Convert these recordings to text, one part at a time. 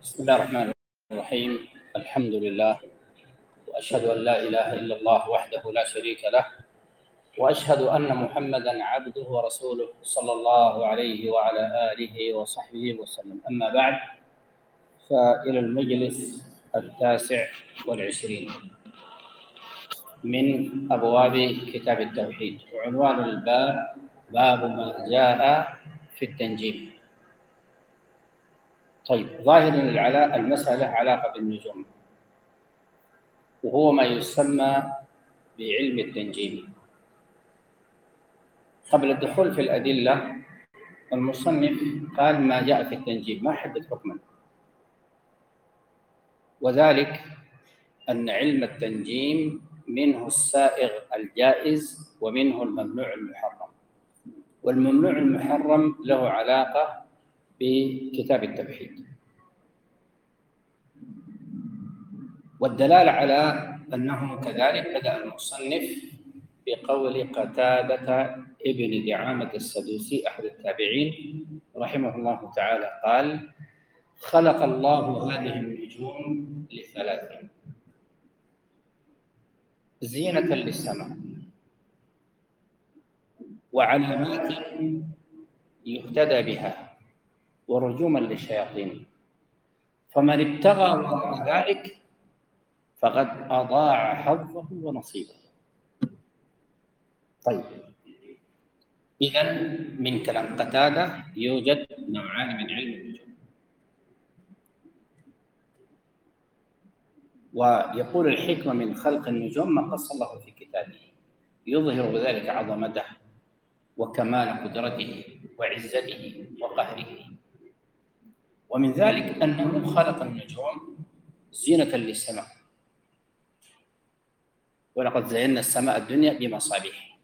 بسم الله الرحمن الرحيم. الحمد لله، وأشهد أن لا إله إلا الله وحده لا شريك له، وأشهد أن محمدًا عبده ورسوله صلى الله عليه وعلى آله وصحبه وسلم. أما بعد، فإلى المجلس 29 من أبواب كتاب التوحيد، وعنوان الباب باب ما جاء في التنجيم. طيب، ظاهر المسألة علاقة بالنجوم، وهو ما يسمى بعلم التنجيم. قبل الدخول في الأدلة، المصنف قال ما جاء في التنجيم، ما حدد حكما، وذلك أن علم التنجيم منه السائغ الجائز ومنه الممنوع المحرم، والممنوع المحرم له علاقة بكتاب التوحيد. والدلالة على أنه كذلك بدأ المصنف بقول قتادة ابن دعامة السدوسي أحد التابعين رحمه الله تعالى قال: خلق الله هذه النجوم لثلاث: زينة للسماء، وعلامات يهتدى بها، ورجوما للشياطين، فمن ابتغى وراء ذلك فقد أضاع حظه ونصيبه. طيب، إذن من كلام قتادة يوجد نوعان من علم النجوم، ويقول الحكمة من خلق النجوم ما قص الله في كتابه، يظهر بذلك عظمته وكمال قدرته وعزته وقهره. ومن ذلك أنه خلق النجوم زينة للسماء، ولقد زينا السماء الدنيا بمصابيح،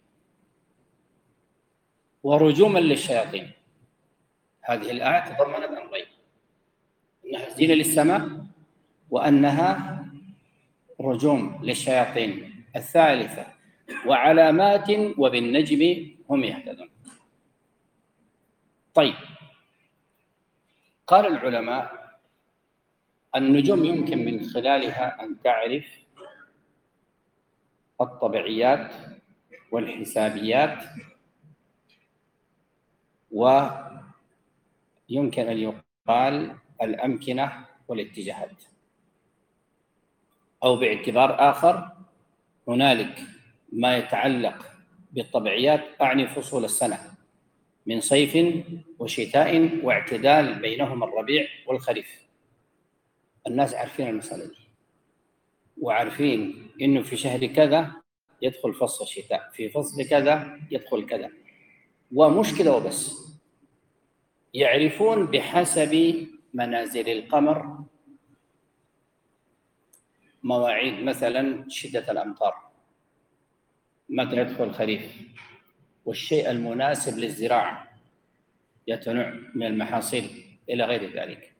ورجوما للشياطين. هذه الآية تضمنت أمرين: أنها زينة للسماء، وأنها رجوم للشياطين. الثالثة: وعلامات وبالنجم هم يهتدون. طيب، قال العلماء: النجوم يمكن من خلالها أن تعرف الطبيعيات والحسابيات، ويمكن أن يقال الأمكنة والاتجاهات، أو باعتبار آخر هنالك ما يتعلق بالطبيعيات، أعني فصول السنة من صيف وشتاء واعتدال بينهما الربيع والخريف. الناس عارفين المسألة دي، وعارفين إنه في شهر كذا يدخل فصل الشتاء، في فصل كذا يدخل كذا، ومش كذا وبس، يعرفون بحسب منازل القمر مواعيد مثلا شدة الأمطار، متى يدخل الخريف، والشيء المناسب للزراعة يتنوع من المحاصيل إلى غير ذلك.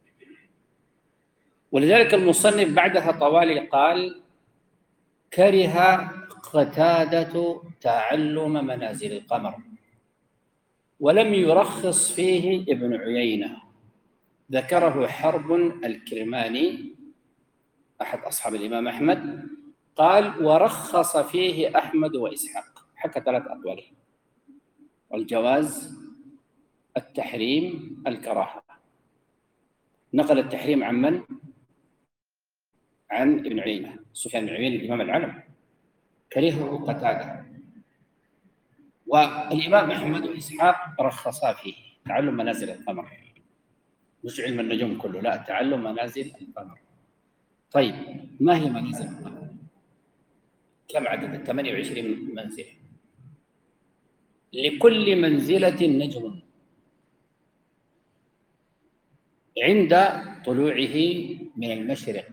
ولذلك المصنف بعدها طوالي قال: كره قتادة تعلم منازل القمر، ولم يرخص فيه ابن عيينة. ذكره حرب الكرماني أحد أصحاب الإمام أحمد، قال: ورخص فيه أحمد وإسحاق. حكى 3 أقوال: الجواز، التحريم، الكراهة. نقل التحريم عن من؟ عن ابن عيينة، سفيان بن عيينة الإمام العلم، كرهه قتادة. والإمام أحمد وإسحاق رخصا فيه تعلم منازل القمر، مش علم النجوم كله، لا، تعلم منازل القمر. طيب، ما هي منازل القمر؟ كم عدد؟ 28 منزلة، لكل منزلة نجم عند طلوعه من المشرق،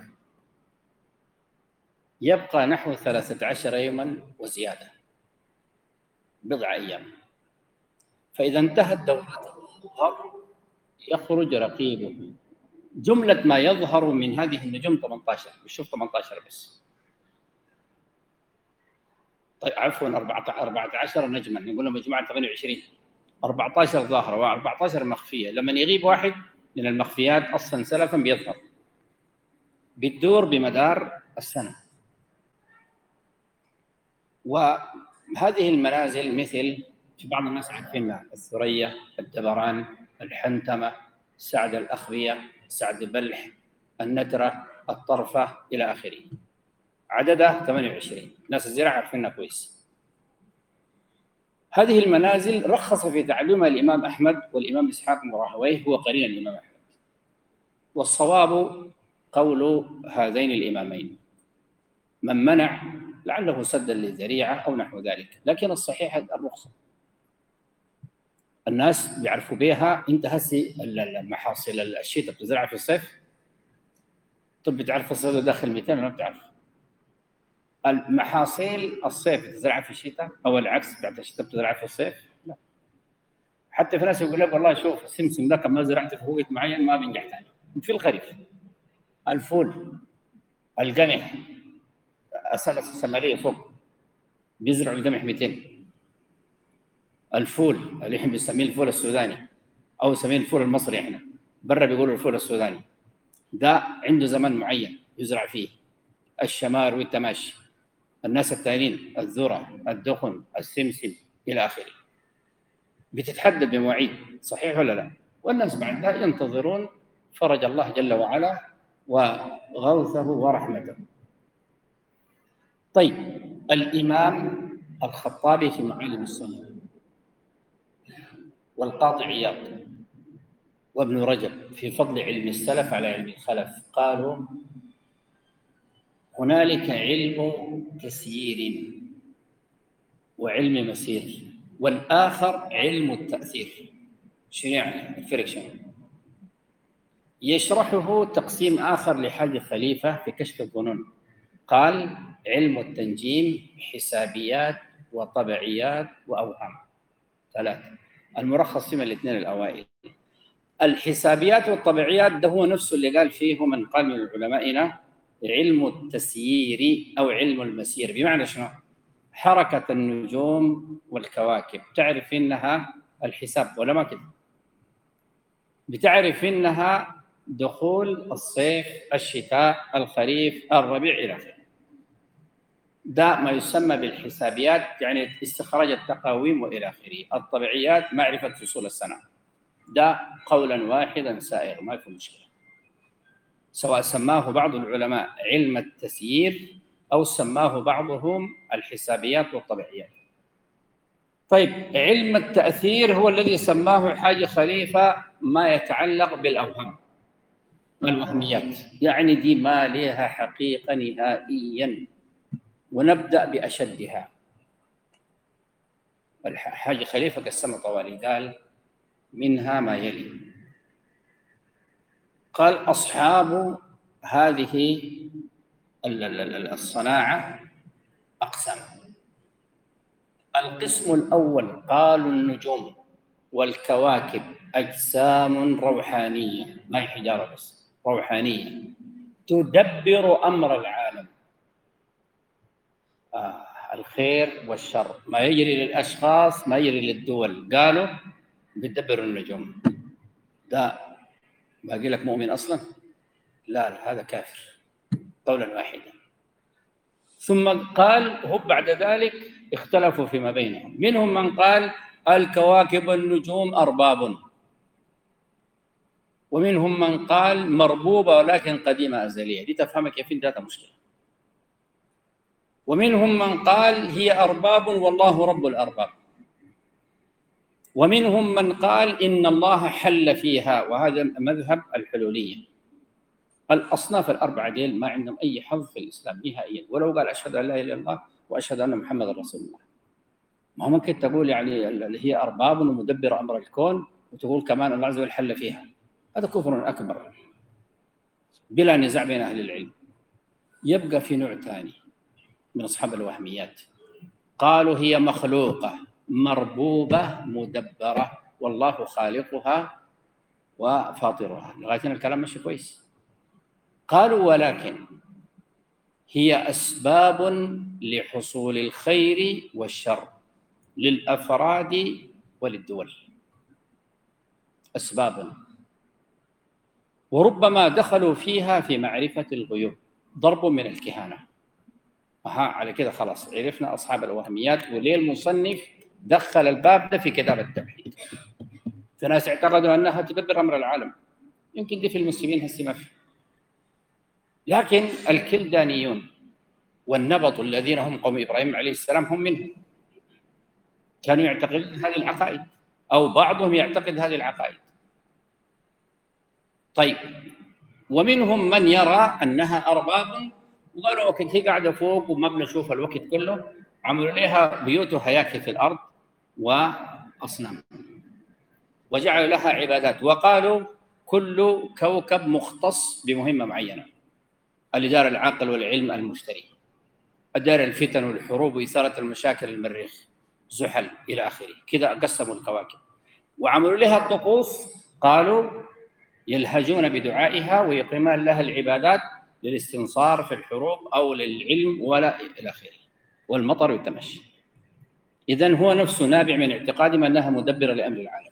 يبقى نحو 13 يوما وزيادة، بضع أيام، فإذا انتهت دورته يخرج رقيبه. جملة ما يظهر من هذه النجوم 18، بشوف 18 بس. طيب، عفوا، 14 نجما، نقول مجموعة 28، 14 ظاهرة و14 مخفية. لما يغيب واحد من المخفيات أصلا سلفا بيظهر، بتدور بمدار السنة. وهذه المنازل مثل في بعض الناس عارفينها: الثريا، الدبران، الحنتمة، سعد الأخبية، سعد بلح، النترة، الطرفة، إلى آخره. عددها 28. ناس الزراعة عارفينها كويس. هذه المنازل رخص في تعلمها الإمام أحمد والإمام إسحاق بن راهويه، هو قرين الإمام أحمد. والصواب قول هذين الإمامين. من منع لعله سدا للذريعة أو نحو ذلك، لكن الصحيح الرخصة. الناس بيعرفوا بها. انت هسي المحاصيل الشتاء بتزرعها في الصيف؟ طب بتعرف الصيف داخل 200 ولا ما بتعرف؟ المحاصيل الصيف بتزرعها في الشتاء او العكس بتاعت الشتاء بتزرعها في الصيف؟ لا. حتى في ناس يقول لك والله شوف السمسم ده ما زرعته في وقت معين ما بينجح ثاني. في الخريف الفول، القمح، السلة السمرية فوق بيزرعوا القمح 200. الفول اللي احنا بنسميه الفول السوداني او نسميه الفول المصري، احنا برا بيقولوا الفول السوداني، ده عنده زمن معين يزرع فيه. الشمار والتماشي. الناس الثانيين الذرة، الدخن، السمسم، إلى آخره. بتتحدد بمواعيد، صحيح ولا لا؟ والناس بعد ذلك ينتظرون فرج الله جل وعلا وغوثه ورحمته. طيب، الإمام الخطابي في معالم السنة، والقاضي عياض، وابن رجب في فضل علم السلف على علم الخلف قالوا: هنالك علم تسيير وعلم مسير، والآخر علم التأثير. شنو يعني الفرق؟ شنو؟ يشرحه تقسيم آخر لحاج خليفة في كشف الظنون. قال: علم التنجيم حسابيات وطبعيات وأوهام. 3. المرخص فيما الاثنين الأوائل. الحسابيات والطبيعيات ده هو نفسه اللي قال فيه من قال من علمائنا علم التسيير أو علم المسير. بمعنى شنو؟ حركة النجوم والكواكب تعرف إنها الحساب ولا ما كده؟ بتعرف إنها دخول الصيف، الشتاء، الخريف، الربيع، إلى آخره. ده ما يسمى بالحسابيات، يعني استخراج التقاويم وإلى آخره. الطبيعيات معرفة فصول السنة. ده قولا واحدا سائر ما في مشكلة، سواء سماه بعض العلماء علم التسيير أو سماه بعضهم الحسابيات والطبيعيات. طيب، علم التأثير هو الذي سماه حاج خليفة ما يتعلق بالأوهام والوهميات، يعني دي ما لها حقيقة نهائيا. ونبدأ بأشدها. الحاج خليفة قسم طوالي، قال: منها ما يلي. قال: أصحاب هذه الصناعة أقسام. القسم الأول قالوا: النجوم والكواكب أجسام روحانية، ما هي حجارة بس، روحانية تدبر أمر العالم. الخير والشر، ما يجري للأشخاص ما يجري للدول. قالوا بتدبر النجوم. ده باقي لك مؤمن أصلا؟ لا، هذا كافر قولا واحدا. ثم قال هم بعد ذلك اختلفوا فيما بينهم، منهم من قال الكواكب والنجوم أرباب، ومنهم من قال مربوبة ولكن قديمة أزلية. دي تفهمك كيف ذات مشكلة. ومنهم من قال هي أرباب والله رب الأرباب. ومنهم من قال إن الله حل فيها، وهذا مذهب الحلولية. الأصناف الأربعة ديل ما عندهم أي حظ في الإسلام نهائيا، ولو قال أشهد أن لا إله إلا الله وأشهد أن محمد رسول الله. ما هو ممكن تقول يعني اللي هي أرباب ومدبر أمر الكون وتقول كمان الله عز وجل حل فيها. هذا كفر أكبر بلا نزاع بين أهل العلم. يبقى في نوع ثاني من أصحاب الوهميات، قالوا هي مخلوقة مربوبة مدبرة والله خالقها وفاطرها. لغاية هنا الكلام ماشي كويس. قالوا ولكن هي أسباب لحصول الخير والشر للأفراد وللدول. أسباب وربما دخلوا فيها في معرفة الغيوب، ضرب من الكهانة. على كده خلاص عرفنا أصحاب الوهميات، وليه المصنف دخل الباب ده في كتاب التوحيد. في ناس اعتقدوا أنها تدبر أمر العالم، يمكن دي في المسلمين هسه ما في، لكن الكلدانيون والنبط الذين هم قوم إبراهيم عليه السلام هم منهم، كانوا يعتقدون هذه العقائد، أو بعضهم يعتقد هذه العقائد. طيب، ومنهم من يرى أنها أرباب، وقالوا أوكي هي قاعدة فوق وما بنشوف الوقت كله، عملوا لها بيوت وهياكل في الأرض وأصنام، وجعلوا لها عبادات، وقالوا كل كوكب مختص بمهمة معينة، اللي دار العقل والعلم المشتري، دار الفتن والحروب وإثارة المشاكل المريخ، زحل إلى آخره. كذا قسموا الكواكب وعملوا لها الطقوس، قالوا يلهجون بدعائها ويقيمون لها العبادات للاستنصار في الحروب أو للعلم ولا إلى آخره، والمطر والتمشي. إذن هو نفسه نابع من اعتقادهم أنها مدبرة لأمر العالم.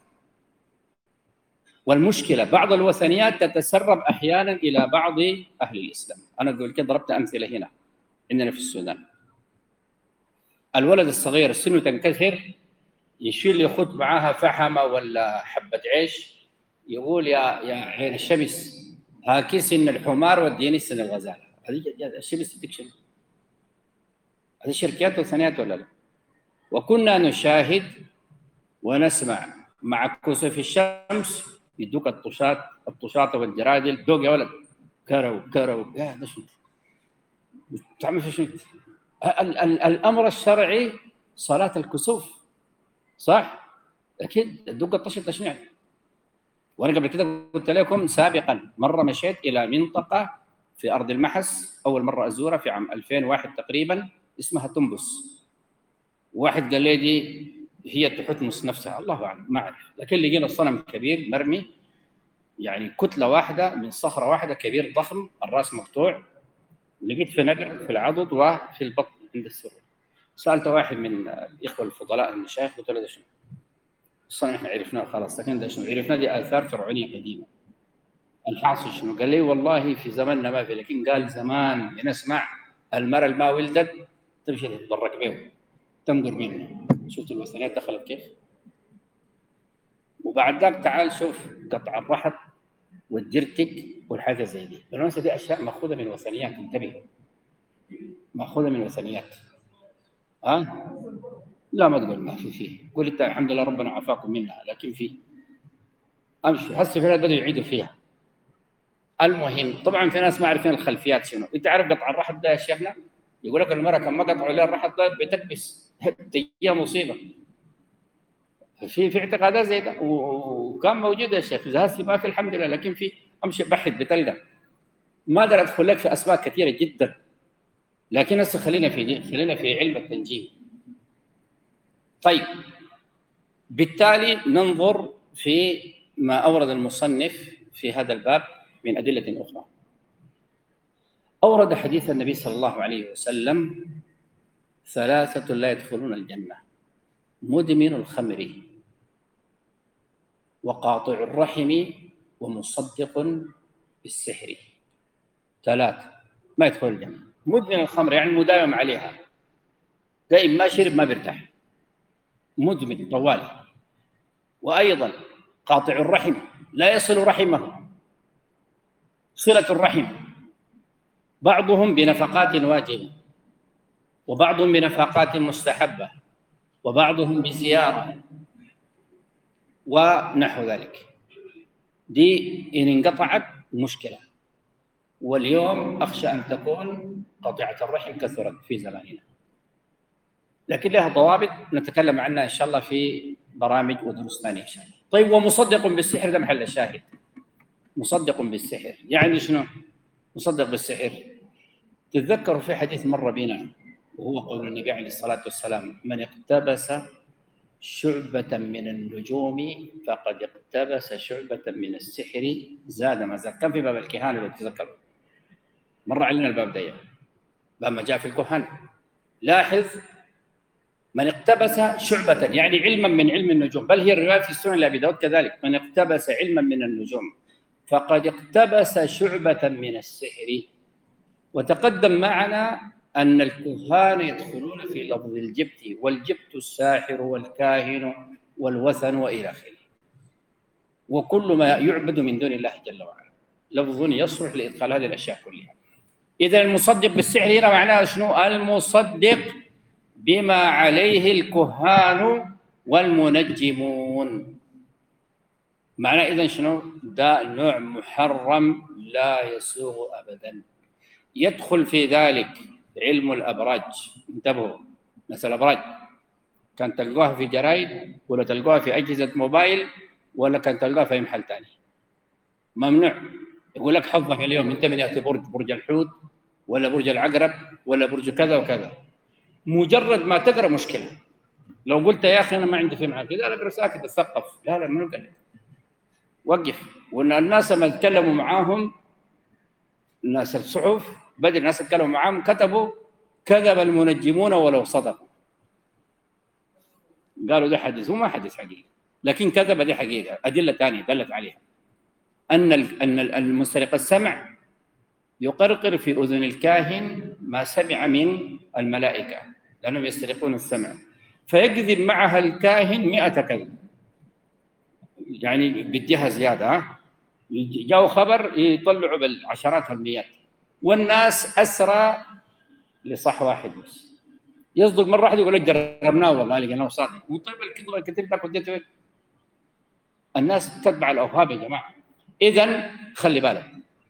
والمشكلة بعض الوثنيات تتسرب أحيانا إلى بعض أهل الإسلام. أنا قبل كده ضربت أمثلة هنا عندنا في السودان، الولد الصغير سنه تنكسر يشيل يخط معاها فحمة ولا حبة عيش، يقول يا عين الشمس هاكي سن الحمار وديني سن الغزالة. هذه الشمس تكشف، هذه شركيات وثنيات ولا لا؟ وكنا نشاهد ونسمع مع كسوف الشمس يدوك الطشاط والجرادل، دوق يا ولد كرو يا ده شو تعمل في شو؟ الأمر الشرعي صلاة الكسوف صح؟ أكيد دوق الطشط تشنيع. وأنا قبل كده قلت لكم سابقا مرة مشيت إلى منطقة في أرض المحس، أول مرة أزورها في عام 2001 تقريبا، اسمها تنبس. واحد قال لي دي هي تحتمس نفسها، الله أعلم ما أعرف، لكن لقينا الصنم كبير مرمي، يعني كتلة واحدة من صخرة واحدة، كبير ضخم، الرأس مقطوع، لقيت في نقر في العضد وفي البطن عند السر. سألت واحد من الإخوة الفضلاء المشايخ قلت له ده شنو؟ الصنم احنا عرفناه خلاص، لكن ده شنو؟ عرفنا دي آثار فرعونية قديمة. الحاصل شنو؟ قال لي والله في زماننا ما في، لكن قال زمان بنسمع المرأة اللي ما ولدت تمشي تتبرك به تنظر منه. شفت الوثنيات دخلت كيف؟ وبعد ذاك تعال شوف قطع الرحب والجرتك والحاجة زي دي. بالمناسبة دي أشياء مأخوذة من وثنيات، انتبه، مأخوذة من وثنيات. لا ما تقول ما فيه، قول انت الحمد لله ربنا عافاكم منها، لكن في امشي هسه في ناس بدوا يعيدوا فيها. المهم طبعا في ناس ما عارفين الخلفيات شنو. انت عارف قطع الرحب ده يا شيخنا؟ يقول لك المرأة كان ما قطعوا لها الرحب ده بتكبس هي مصيبة. في اعتقادات زي ده وكان موجود يا شيخ، هسه ما في الحمد لله، لكن في امشي بحث بتلقى. ما اقدر ادخل لك في اسباب كثيره جدا، لكن هسه خلينا في علم التنجيم. طيب، بالتالي ننظر في ما أورد المصنف في هذا الباب من أدلة أخرى. أورد حديث النبي صلى الله عليه وسلم: ثلاثة لا يدخلون الجنة: مدمن الخمر وقاطع الرحم ومصدق بالسحر. ثلاثة ما يدخل الجنة: مدمن الخمر يعني مداوم عليها، دائما ما شرب ما بيرتاح، مدمن طوالي. وأيضا قاطع الرحم لا يصل رحمه، صلة الرحم بعضهم بنفقات واجبة وبعضهم بنفقات مستحبة وبعضهم بزيارة ونحو ذلك. دي إن انقطعت مشكلة، واليوم أخشى أن تكون قطيعة الرحم كثرت في زماننا، لكن لها ضوابط نتكلم عنها إن شاء الله في برامج ودروس ثانية إن شاء الله. طيب، ومصدق بالسحر ده محل الشاهد. مصدق بالسحر يعني شنو؟ مصدق بالسحر، تتذكروا في حديث مر بنا وهو قول النبي عليه الصلاة والسلام: من اقتبس شعبة من النجوم فقد اقتبس شعبة من السحر زاد ما زاد. كان في باب الكهانة لو تتذكروا مر علينا الباب ده، باب ما جاء في الكهان. لاحظ: من اقتبس شعبة يعني علما من علم النجوم، بل هي الرواية في السنن لأبي داود كذلك: من اقتبس علما من النجوم فقد اقتبس شعبة من السحر. وتقدم معنا أن الكهان يدخلون في لفظ الجبت، والجبت الساحر والكاهن والوثن وإلى آخره، وكل ما يعبد من دون الله جل وعلا لفظ يصلح لإدخال هذه الأشياء كلها. إذا المصدق بالسحر هنا معناه شنو؟ المصدق بما عليه الكهان والمنجمون. معناه إذن شنو؟ ده نوع محرم لا يسوغ أبدا. يدخل في ذلك علم الأبراج. انتبهوا، مثل الأبراج كان تلقاها في جرايد ولا تلقاها في أجهزة موبايل ولا كان تلقاها في محل ثاني، ممنوع. يقول لك حظك اليوم انت من ياتي برج الحوت ولا برج العقرب ولا برج كذا وكذا. مجرد ما تقرا مشكله. لو قلت يا اخي انا ما عندي في معك كذا، اقرا ساكت اتثقف. لا منو قال لك؟ وقف. وان الناس لما يتكلموا معاهم، الناس الصحف بدل الناس يتكلموا معاهم كتبوا كذب المنجمون ولو صدقوا. قالوا ده حدث وما حدث حقيقي، لكن كذب دي حقيقه. ادله ثانيه دلت عليها ان المسترق السمع يقرقر في اذن الكاهن ما سمع من الملائكه، لانهم يسترقون السمع، فيكذب معها الكاهن 100 كذب، يعني بديها زياده. جاءوا خبر يطلعوا بالعشرات والمئات، والناس اسرى لصح واحد بس. يصدق مره واحده يقول لك جربناه والله لقيناه صادق، وطيب الكذب اللي كتبتك وديته. الناس تتبع الاوهام يا جماعه. اذا خلي بالك،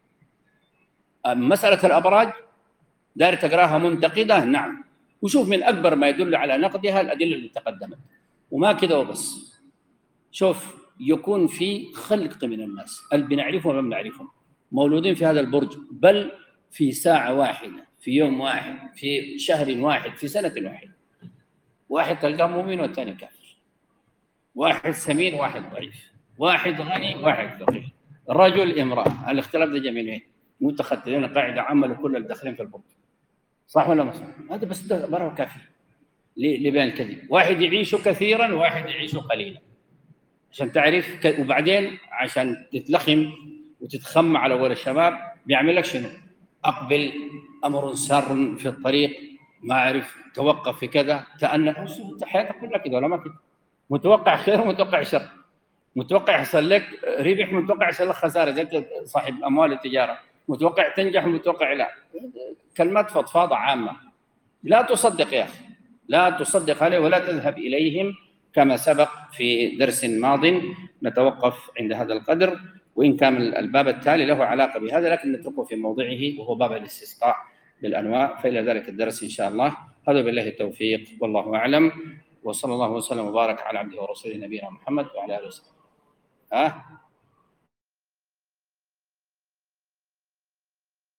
مساله الابراج داير تقراها منتقده، نعم، وشوف من اكبر ما يدل على نقدها الادله اللي تقدمت. وما كده وبس، شوف يكون في خلق من الناس اللي بنعرفهم وما بنعرفهم مولودين في هذا البرج، بل في ساعه واحده، في يوم واحد، في شهر واحد، في سنه واحده. واحد تلقاه مؤمن والثاني كافر، واحد سمين واحد ضعيف، واحد غني واحد فقير، رجل امراه. الاختلاف ده جاي من وين؟ وانت اخذت لنا قاعده عامه لكل الداخلين في البرج، صح ولا ما صح؟ هذا بس ده مره كافي لبيان الكذب. واحد يعيش كثيرا وواحد يعيش قليلا عشان تعرف وبعدين عشان تتلخم وتتخمع على اول الشباب بيعمل لك شنو؟ اقبل، امر سار في الطريق، ما اعرف، توقف في كذا، تأنى. حياتك كلها كذا ولا ما كذا؟ متوقع خير ومتوقع شر، متوقع يحصل لك ربح، متوقع يحصل لك خساره زي صاحب اموال التجاره، متوقع تنجح ومتوقع لا. كلمات فضفاضه عامه، لا تصدق يا اخي، لا تصدق عليه ولا تذهب اليهم كما سبق في درس ماض. نتوقف عند هذا القدر، وان كان الباب التالي له علاقه بهذا لكن نتركه في موضعه وهو باب الاستسقاء بالانواع، فالى ذلك الدرس ان شاء الله. هذا بالله التوفيق والله اعلم، وصلى الله وسلم وبارك على عبده ورسوله نبينا محمد وعلى اله وصحبه.